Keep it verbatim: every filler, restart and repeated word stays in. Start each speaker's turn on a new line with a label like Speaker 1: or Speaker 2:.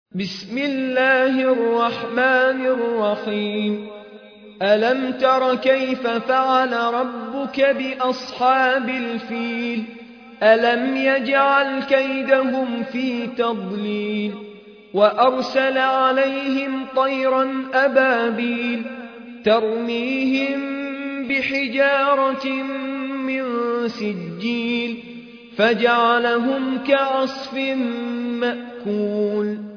Speaker 1: بسم الله الرحمن الرحيم ألم تر كيف فعل ربك بأصحاب الفيل ألم يجعل كيدهم في تضليل وأرسل عليهم طيرا أبابيل ترميهم بحجارة من سجيل فجعلهم كعصف مأكول